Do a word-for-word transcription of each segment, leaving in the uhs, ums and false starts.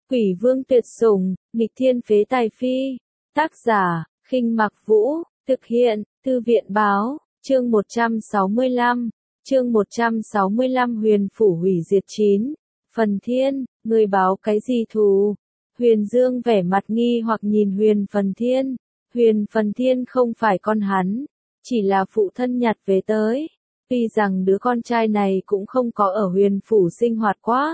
Quỷ vương tuyệt sủng, nghịch thiên phế tài phi. Tác giả, Khinh Mặc Vũ, thực hiện, Thư viện báo, chương một trăm sáu mươi lăm, chương một trăm sáu mươi lăm Huyền phủ hủy diệt chín. Phần Thiên, người báo cái gì thù? Huyền Dương vẻ mặt nghi hoặc nhìn Huyền Phần Thiên. Huyền Phần Thiên không phải con hắn, chỉ là phụ thân nhặt về tới. Tuy rằng đứa con trai này cũng không có ở Huyền phủ sinh hoạt quá,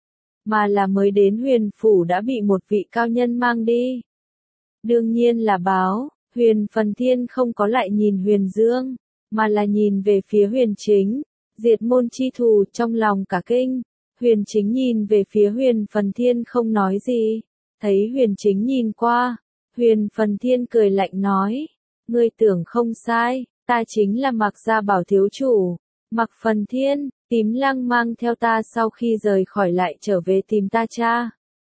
mà là mới đến Huyền phủ đã bị một vị cao nhân mang đi. Đương nhiên là báo, Huyền Phần Thiên không có lại nhìn Huyền Dương, mà là nhìn về phía Huyền Chính. Diệt môn chi thù trong lòng cả kinh. Huyền Chính nhìn về phía Huyền Phần Thiên không nói gì. Thấy Huyền Chính nhìn qua, Huyền Phần Thiên cười lạnh nói, ngươi tưởng không sai, ta chính là Mạc Gia Bảo thiếu chủ. Mạc Phần Thiên, Tím Lăng mang theo ta sau khi rời khỏi lại trở về tìm ta cha.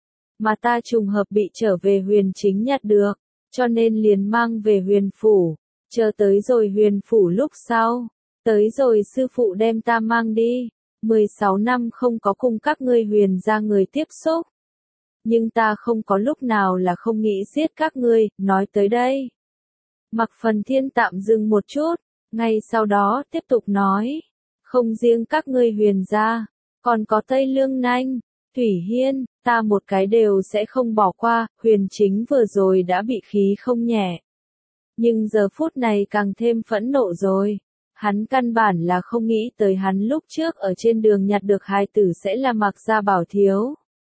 Mà ta trùng hợp bị trở về Huyền Chính nhặt được, cho nên liền mang về Huyền phủ. Chờ tới rồi Huyền phủ lúc sau, tới rồi sư phụ đem ta mang đi. mười sáu năm không có cùng các ngươi Huyền gia người tiếp xúc. Nhưng ta không có lúc nào là không nghĩ giết các ngươi, nói tới đây. Mạc Phần Thiên tạm dừng một chút, ngay sau đó tiếp tục nói. Không riêng các ngươi Huyền gia, còn có Tây Lương Nanh, Thủy Hiên, ta một cái đều sẽ không bỏ qua. Huyền Chính vừa rồi đã bị khí không nhẹ. Nhưng giờ phút này càng thêm phẫn nộ rồi. Hắn căn bản là không nghĩ tới hắn lúc trước ở trên đường nhặt được hài tử sẽ là Mạc Gia Bảo thiếu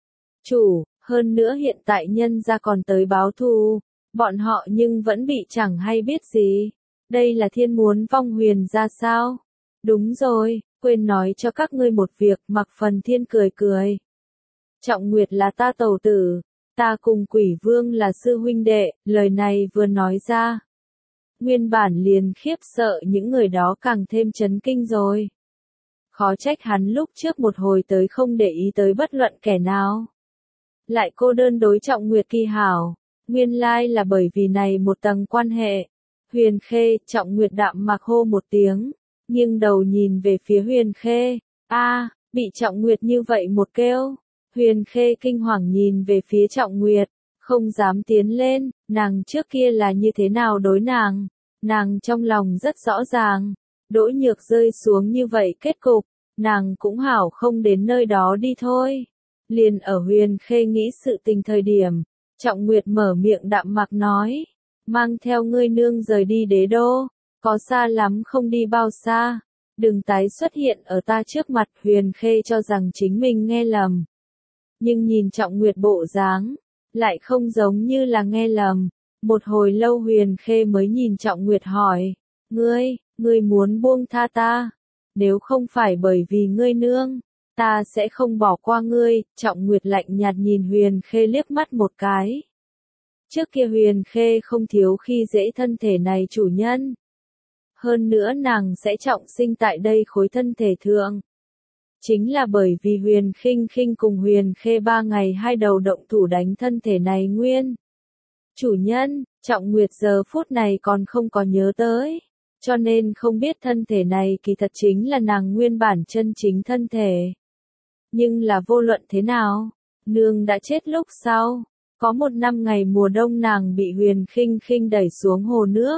chủ, hơn nữa hiện tại nhân gia còn tới báo thù, bọn họ nhưng vẫn bị chẳng hay biết gì. Đây là thiên muốn vong Huyền gia sao? Đúng rồi, quên nói cho các ngươi một việc. Mạc Phần Thiên cười cười. Trọng Nguyệt là ta tẩu tử, ta cùng Quỷ Vương là sư huynh đệ. Lời này vừa nói ra, nguyên bản liền khiếp sợ những người đó càng thêm chấn kinh rồi. Khó trách hắn lúc trước một hồi tới không để ý tới bất luận kẻ nào, lại cô đơn đối Trọng Nguyệt kỳ hảo. Nguyên lai là bởi vì này một tầng quan hệ. Huyền Khê, Trọng Nguyệt đạm mạc hô một tiếng, nghiêng đầu nhìn về phía Huyền Khê. A, bị Trọng Nguyệt như vậy một kêu. Huyền Khê kinh hoàng nhìn về phía Trọng Nguyệt, không dám tiến lên. Nàng trước kia là như thế nào đối nàng, nàng trong lòng rất rõ ràng. Đỗ Nhược rơi xuống như vậy kết cục, nàng cũng hảo không đến nơi đó đi thôi. Liền ở Huyền Khê nghĩ sự tình thời điểm, Trọng Nguyệt mở miệng đạm mạc nói, mang theo ngươi nương rời đi đế đô, có xa lắm không đi bao xa, đừng tái xuất hiện ở ta trước mặt. Huyền Khê cho rằng chính mình nghe lầm, nhưng nhìn Trọng Nguyệt bộ dáng, lại không giống như là nghe lầm. Một hồi lâu Huyền Khê mới nhìn Trọng Nguyệt hỏi, ngươi, ngươi muốn buông tha ta, nếu không phải bởi vì ngươi nương, ta sẽ không bỏ qua ngươi. Trọng Nguyệt lạnh nhạt nhìn Huyền Khê liếc mắt một cái. Trước kia Huyền Khê không thiếu khi dễ thân thể này chủ nhân. Hơn nữa nàng sẽ trọng sinh tại đây khối thân thể thượng. Chính là bởi vì Huyền Khinh Khinh cùng Huyền Khê ba ngày hai đầu động thủ đánh thân thể này nguyên chủ nhân. Trọng Nguyệt giờ phút này còn không có nhớ tới, cho nên không biết thân thể này kỳ thật chính là nàng nguyên bản chân chính thân thể. Nhưng là vô luận thế nào, nương đã chết lúc sau, có một năm ngày mùa đông nàng bị Huyền Khinh Khinh đẩy xuống hồ nước.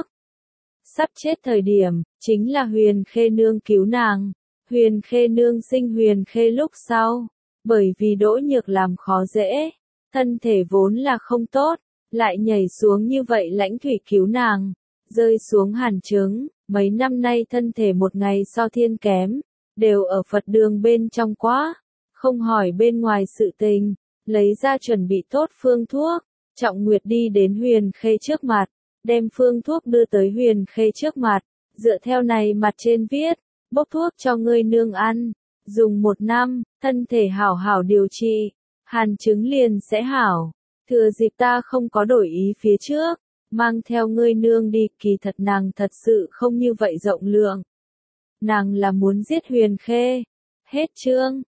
Sắp chết thời điểm, chính là Huyền Khê nương cứu nàng. Huyền Khê nương sinh Huyền Khê lúc sau, bởi vì Đỗ Nhược làm khó dễ, thân thể vốn là không tốt, lại nhảy xuống như vậy lãnh thủy cứu nàng, rơi xuống hàn chứng. Mấy năm nay thân thể một ngày so thiên kém, đều ở Phật đường bên trong quá, không hỏi bên ngoài sự tình, lấy ra chuẩn bị tốt phương thuốc. Trọng Nguyệt đi đến Huyền Khê trước mặt, đem phương thuốc đưa tới Huyền Khê trước mặt, dựa theo này mặt trên viết, bốc thuốc cho ngươi nương ăn, dùng một năm, thân thể hảo hảo điều trị, hàn chứng liền sẽ hảo. Thừa dịp ta không có đổi ý phía trước, mang theo ngươi nương đi. Kỳ thật nàng thật sự không như vậy rộng lượng, nàng là muốn giết Huyền Khê. Hết chương.